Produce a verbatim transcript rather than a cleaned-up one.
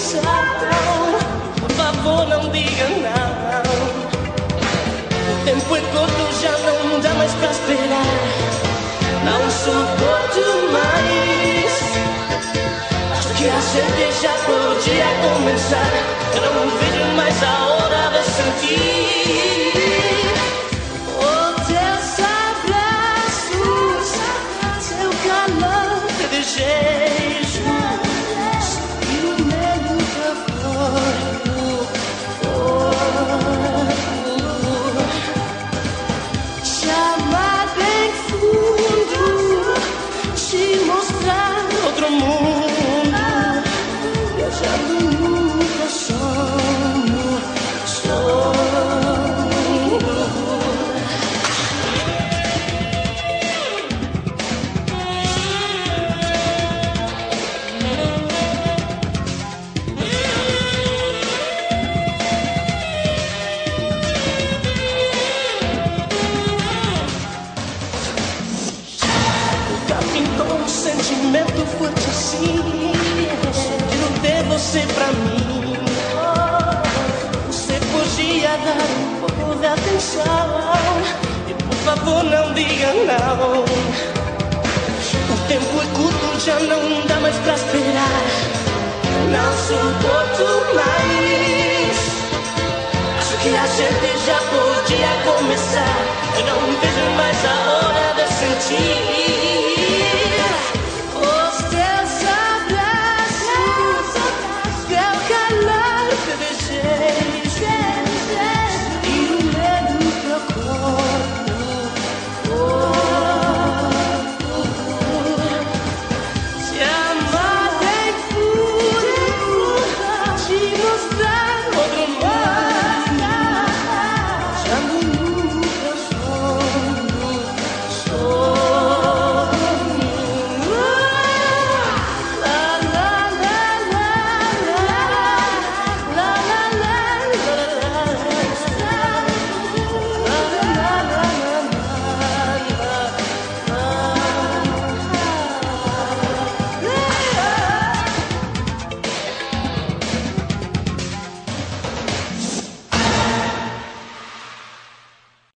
atenção. Por favor, não diga não. O tempo é curto, já não dá mais pra esperar. Não suporto mais. Acho que a gente já podia começar. Eu não vejo mais a hora de sentir o teus abraços, seu calor, teu desejo e o medo pra fora. Chamar bem fundo, te mostrar outro mundo, viajando nunca sonho, sonho. Um sentimento forte assim, de ter você pra mim. Você podia dar um pouco de atenção e por favor não diga não. O tempo é curto, já não dá mais pra esperar. Não suporto mais. Acho que a gente já podia começar. Eu não vejo mais a hora de sentir